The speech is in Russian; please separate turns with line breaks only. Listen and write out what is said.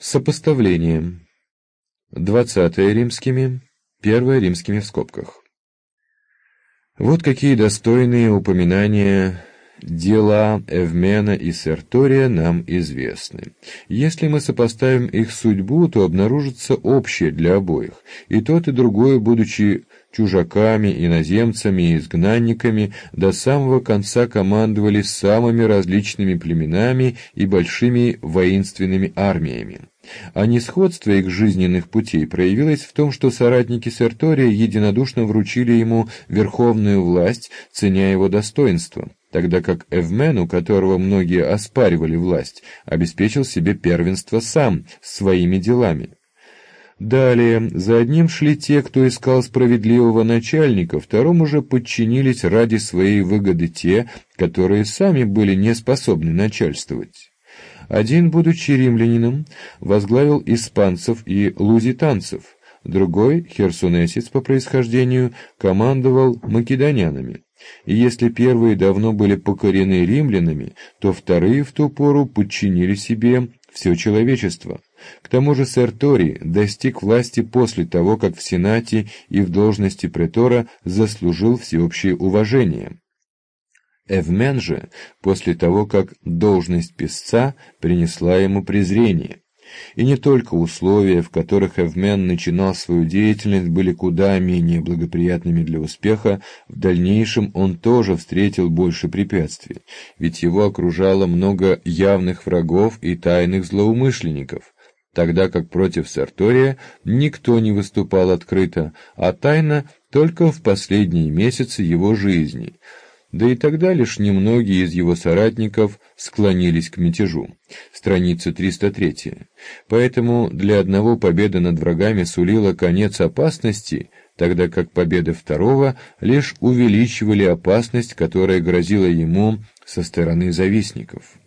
Сопоставление. 20 римскими, 1 римскими в скобках. Вот какие достойные упоминания дела Эвмена и Сертория нам известны. Если мы сопоставим их судьбу, то обнаружится общее для обоих. И тот, и другой, будучи чужаками, иноземцами и изгнанниками, до самого конца командовали самыми различными племенами и большими воинственными армиями. А несходство их жизненных путей проявилось в том, что соратники Сертория единодушно вручили ему верховную власть, ценя его достоинство, тогда как Эвмен, у которого многие оспаривали власть, обеспечил себе первенство сам, своими делами. Далее, за одним шли те, кто искал справедливого начальника, второму же подчинились ради своей выгоды те, которые сами были не способны начальствовать. Один, будучи римлянином, возглавил испанцев и лузитанцев, другой, херсонесец по происхождению, командовал македонянами. И если первые давно были покорены римлянами, то вторые в ту пору подчинили себе все человечество. К тому же Серторий достиг власти после того, как в Сенате и в должности претора заслужил всеобщее уважение. Эвмен же, после того, как должность писца принесла ему презрение. И не только условия, в которых Эвмен начинал свою деятельность, были куда менее благоприятными для успеха, в дальнейшем он тоже встретил больше препятствий, ведь его окружало много явных врагов и тайных злоумышленников, тогда как против Сертория никто не выступал открыто, а тайно только в последние месяцы его жизни. Да и тогда лишь немногие из его соратников склонились к мятежу. Страница 303. Поэтому для одного победа над врагами сулила конец опасности, тогда как победы второго лишь увеличивали опасность, которая грозила ему со стороны завистников.